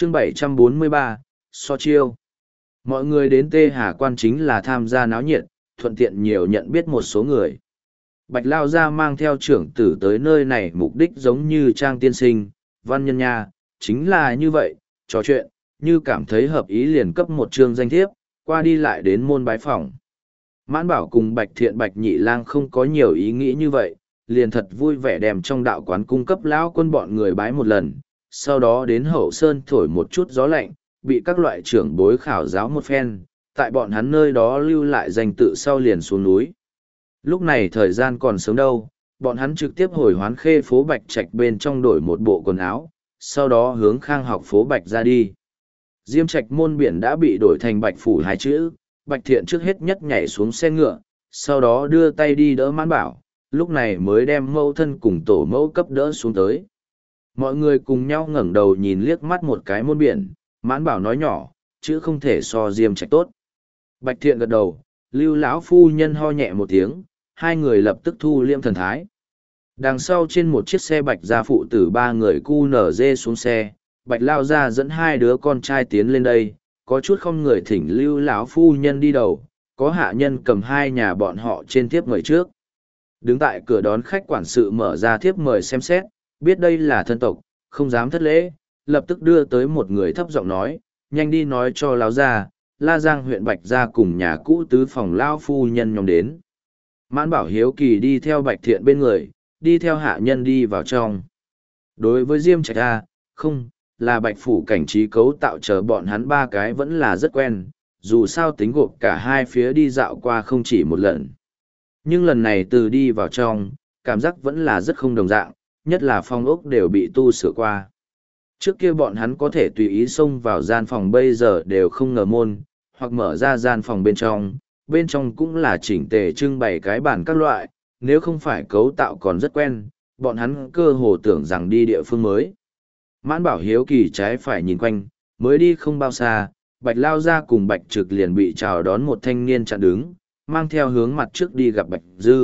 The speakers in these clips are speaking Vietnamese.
chương 743, so chiêu. Mọi người đến Tê Hà Quan chính là tham gia náo nhiệt, thuận tiện nhiều nhận biết một số người. Bạch Lao Gia mang theo trưởng tử tới nơi này mục đích giống như Trang Tiên Sinh, Văn Nhân Nha, chính là như vậy, trò chuyện, như cảm thấy hợp ý liền cấp một chương danh thiếp, qua đi lại đến môn bái phỏng. Mãn Bảo cùng Bạch Thiện Bạch Nhị Lang không có nhiều ý nghĩ như vậy, liền thật vui vẻ đem trong đạo quán cung cấp lão quân bọn người bái một lần, sau đó đến Hậu Sơn thổi một chút gió lạnh, bị các loại trưởng bối khảo giáo một phen, tại bọn hắn nơi đó lưu lại danh tự sau liền xuống núi. Lúc này thời gian còn sớm đâu, bọn hắn trực tiếp hồi Hoán Khê phố Bạch Trạch bên trong đổi một bộ quần áo, sau đó hướng Khang Học phố Bạch ra đi. Diêm Trạch môn biển đã bị đổi thành Bạch Phủ hai chữ, Bạch Thiện trước hết nhất nhảy xuống xe ngựa, sau đó đưa tay đi đỡ Mãn Bảo, lúc này mới đem mẫu thân cùng tổ mẫu cấp đỡ xuống tới. Mọi người cùng nhau ngẩng đầu nhìn liếc mắt một cái môn biển, Mãn Bảo nói nhỏ, chứ không thể so Diêm Trạch tốt. Bạch Thiện gật đầu, Lưu lão phu nhân ho nhẹ một tiếng, hai người lập tức thu liêm thần thái. Đằng sau trên một chiếc xe Bạch gia phụ tử ba người cu nở dê xuống xe, Bạch Lao Gia dẫn hai đứa con trai tiến lên đây, có chút không người thỉnh Lưu lão phu nhân đi đầu, có hạ nhân cầm hai nhà bọn họ trên thiếp mời trước. Đứng tại cửa đón khách quản sự mở ra thiếp mời xem xét, biết đây là thân tộc, không dám thất lễ, lập tức đưa tới một người thấp giọng nói, nhanh đi nói cho Lão Gia, La Giang huyện Bạch gia cùng nhà cũ tứ phòng Lao phu nhân nhóm đến. Mãn Bảo hiếu kỳ đi theo Bạch Thiện bên người, đi theo hạ nhân đi vào trong. Đối với Diêm Trạch A, không, là Bạch Phủ cảnh trí cấu tạo chờ bọn hắn ba cái vẫn là rất quen, dù sao tính gộp cả hai phía đi dạo qua không chỉ một lần. Nhưng lần này từ đi vào trong, cảm giác vẫn là rất không đồng dạng, nhất là phong ốc đều bị tu sửa qua. Trước kia bọn hắn có thể tùy ý xông vào gian phòng bây giờ đều không ngờ môn, hoặc mở ra gian phòng bên trong cũng là chỉnh tề trưng bày cái bàn các loại, nếu không phải cấu tạo còn rất quen, bọn hắn cơ hồ tưởng rằng đi địa phương mới. Mãn Bảo hiếu kỳ trái phải nhìn quanh, mới đi không bao xa, Bạch Lao Gia cùng Bạch Trực liền bị chào đón một thanh niên chặn đứng, mang theo hướng mặt trước đi gặp Bạch Dư.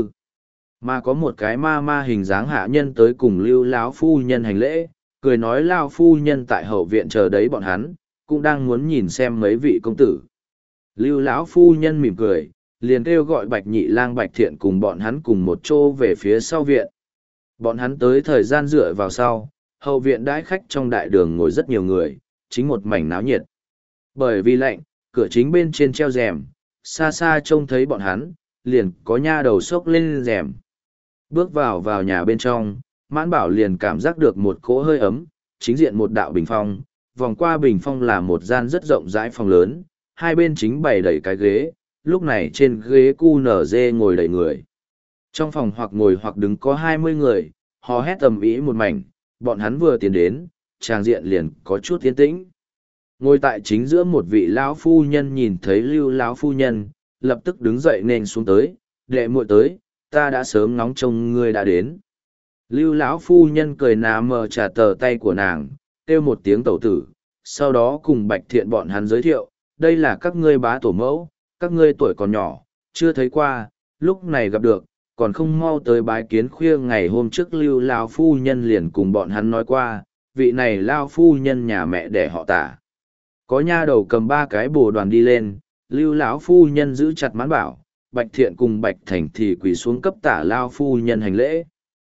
Mà có một cái ma hình dáng hạ nhân tới cùng Lưu lão phu nhân hành lễ, cười nói Lao phu nhân tại hậu viện chờ đấy bọn hắn, cũng đang muốn nhìn xem mấy vị công tử. Lưu lão phu nhân mỉm cười, liền kêu gọi Bạch Nhị Lang Bạch Thiện cùng bọn hắn cùng một chỗ về phía sau viện. Bọn hắn tới thời gian dựa vào sau, hậu viện đãi khách trong đại đường ngồi rất nhiều người, chính một mảnh náo nhiệt. Bởi vì lạnh, cửa chính bên trên treo rèm, xa xa trông thấy bọn hắn, liền có nha đầu xốc lên rèm. Bước vào nhà bên trong, Mãn Bảo liền cảm giác được một cỗ hơi ấm, chính diện một đạo bình phong, vòng qua bình phong là một gian rất rộng rãi phòng lớn, hai bên chính bày đầy cái ghế, lúc này trên ghế cu nở dê ngồi đầy người. Trong phòng hoặc ngồi hoặc đứng có 20 người, hò hét tầm ý một mảnh, bọn hắn vừa tiến đến, tràng diện liền có chút tiến tĩnh. Ngồi tại chính giữa một vị lão phu nhân nhìn thấy Lưu lão phu nhân, lập tức đứng dậy nên xuống tới, đệ muội tới, ta đã sớm ngóng trông ngươi đã đến. Lưu lão phu nhân cười nà mờ trả tờ tay của nàng, kêu một tiếng tẩu tử, sau đó cùng Bạch Thiện bọn hắn giới thiệu, đây là các ngươi bá tổ mẫu, các ngươi tuổi còn nhỏ, chưa thấy qua, lúc này gặp được, còn không mau tới bái kiến khuya ngày hôm trước Lưu lão phu nhân liền cùng bọn hắn nói qua, vị này lão phu nhân nhà mẹ để họ Tả. Có nha đầu cầm 3 cái bồ đoàn đi lên, Lưu lão phu nhân giữ chặt Mãn Bảo, Bạch Thiện cùng Bạch Thành thì quỳ xuống cấp Tả lão phu nhân hành lễ.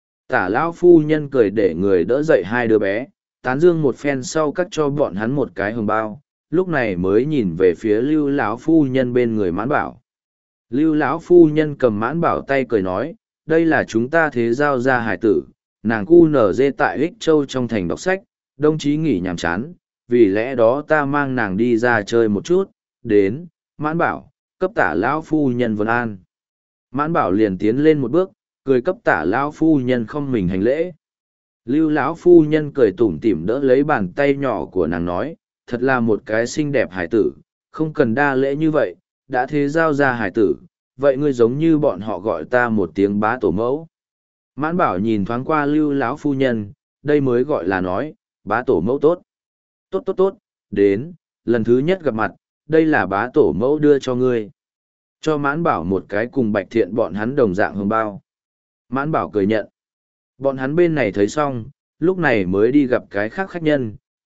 Tả lão phu nhân cười để người đỡ dậy hai đứa bé, tán dương một phen sau cắt cho bọn hắn một cái hồng bao, lúc này mới nhìn về phía Lưu lão phu nhân bên người Mãn Bảo. Lưu lão phu nhân cầm Mãn Bảo tay cười nói, đây là chúng ta thế giao gia hải tử, nàng cu nở dê tại Ích Châu trong thành đọc sách, đồng chí nghỉ nhàm chán, vì lẽ đó ta mang nàng đi ra chơi một chút, đến, Mãn Bảo, cấp Tả lão phu nhân vân an. Mãn Bảo liền tiến lên một bước, cười cấp Tả lão phu nhân không mình hành lễ. Lưu lão phu nhân cười tủm tỉm đỡ lấy bàn tay nhỏ của nàng nói, thật là một cái xinh đẹp hải tử, không cần đa lễ như vậy, đã thế giao ra hải tử, vậy ngươi giống như bọn họ gọi ta một tiếng bá tổ mẫu. Mãn Bảo nhìn thoáng qua Lưu lão phu nhân, đây mới gọi là nói, bá tổ mẫu tốt. Tốt, đến, lần thứ nhất gặp mặt, đây là bá tổ mẫu đưa cho ngươi. Cho Mãn Bảo một cái cùng Bạch Thiện bọn hắn đồng dạng hồng bao. Mãn Bảo cười nhận. Bọn hắn bên này thấy xong, lúc này mới đi gặp cái khác khách nhân,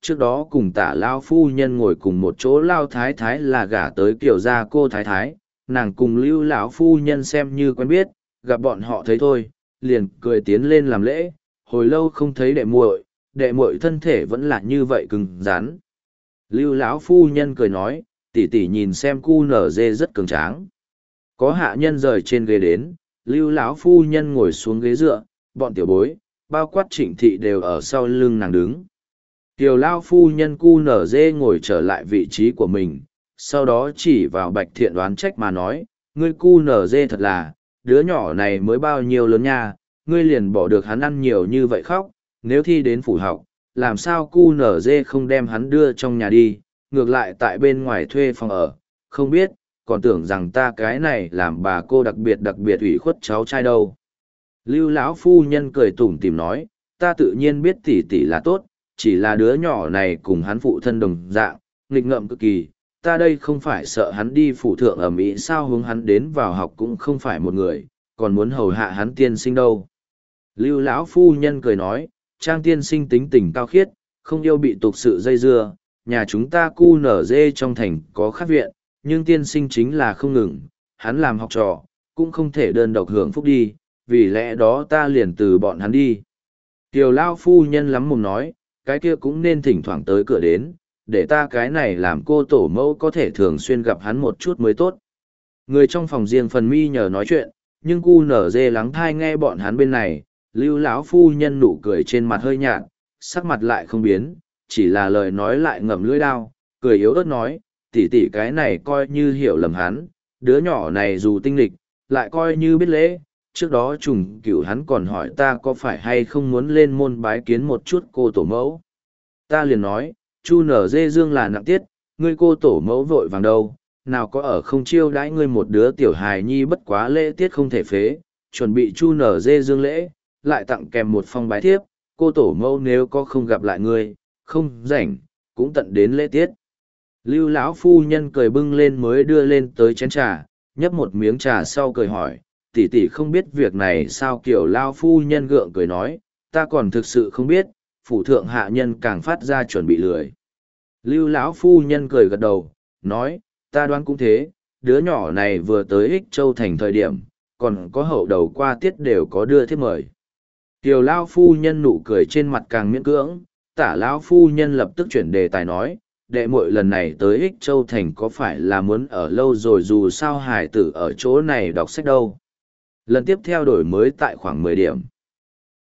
trước đó cùng Tả lao phu nhân ngồi cùng một chỗ Lao thái thái là gả tới Kiều gia cô thái thái, nàng cùng Lưu lão phu nhân xem như quen biết, gặp bọn họ thấy thôi, liền cười tiến lên làm lễ, hồi lâu không thấy đệ muội thân thể vẫn là như vậy cứng rắn. Lưu lão phu nhân cười nói, tỷ tỷ nhìn xem cu nở dê rất cường tráng. Có hạ nhân rời trên ghế đến, Lưu lão phu nhân ngồi xuống ghế dựa, bọn tiểu bối, bao quát Trịnh thị đều ở sau lưng nàng đứng. Kiều lao phu nhân cu nở dê ngồi trở lại vị trí của mình, sau đó chỉ vào Bạch Thiện đoán trách mà nói, ngươi cu nở dê thật là, đứa nhỏ này mới bao nhiêu lớn nha, ngươi liền bỏ được hắn ăn nhiều như vậy khóc, nếu thi đến phủ học, làm sao cu nở dê không đem hắn đưa trong nhà đi, ngược lại tại bên ngoài thuê phòng ở, không biết, còn tưởng rằng ta cái này làm bà cô đặc biệt ủy khuất cháu trai đâu. Lưu lão phu nhân cười tủm tỉm nói, ta tự nhiên biết tỷ tỷ là tốt, chỉ là đứa nhỏ này cùng hắn phụ thân đồng dạng, nghịch ngợm cực kỳ, ta đây không phải sợ hắn đi phủ thượng ở Mỹ sao hướng hắn đến vào học cũng không phải một người, còn muốn hầu hạ hắn tiên sinh đâu. Lưu lão phu nhân cười nói, Trang tiên sinh tính tình cao khiết, không yêu bị tục sự dây dưa, nhà chúng ta cu nở dê trong thành có khác viện, nhưng tiên sinh chính là không ngừng, hắn làm học trò, cũng không thể đơn độc hưởng phúc đi, vì lẽ đó ta liền từ bọn hắn đi. Kiều lao phu nhân lắm mồm nói, cái kia cũng nên thỉnh thoảng tới cửa đến, để ta cái này làm cô tổ mẫu có thể thường xuyên gặp hắn một chút mới tốt. Người trong phòng riêng phần mi nhờ nói chuyện, nhưng cu nở dê lắng thai nghe bọn hắn bên này, Lưu lão phu nhân nụ cười trên mặt hơi nhạt, sắc mặt lại không biến, chỉ là lời nói lại ngậm lưỡi đao, cười yếu ớt nói, tỷ tỷ cái này coi như hiểu lầm hắn, đứa nhỏ này dù tinh lịch, lại coi như biết lễ, trước đó trùng cửu hắn còn hỏi ta có phải hay không muốn lên môn bái kiến một chút cô tổ mẫu. Ta liền nói, chu nở dê dương là nặng tiết, ngươi cô tổ mẫu vội vàng đâu, nào có ở không chiêu đãi ngươi một đứa tiểu hài nhi bất quá lễ tiết không thể phế, chuẩn bị chu nở dê dương lễ, lại tặng kèm một phong bái thiếp, cô tổ mẫu nếu có không gặp lại ngươi, không rảnh, cũng tận đến lễ tiết. Lưu lão phu nhân cười bưng lên mới đưa lên tới chén trà, nhấp một miếng trà sau cười hỏi, tỷ tỷ không biết việc này sao kiểu lao phu nhân gượng cười nói, ta còn thực sự không biết, phủ thượng hạ nhân càng phát ra chuẩn bị lười. Lưu lão phu nhân cười gật đầu, nói, ta đoán cũng thế, đứa nhỏ này vừa tới Ích Châu thành thời điểm, còn có hậu đầu qua tiết đều có đưa thiếp mời. Kiều lao phu nhân nụ cười trên mặt càng miễn cưỡng, Tả lão phu nhân lập tức chuyển đề tài nói, đệ muội lần này tới Ích Châu thành có phải là muốn ở lâu rồi dù sao hải tử ở chỗ này đọc sách đâu. Lần tiếp theo đổi mới tại khoảng 10 điểm.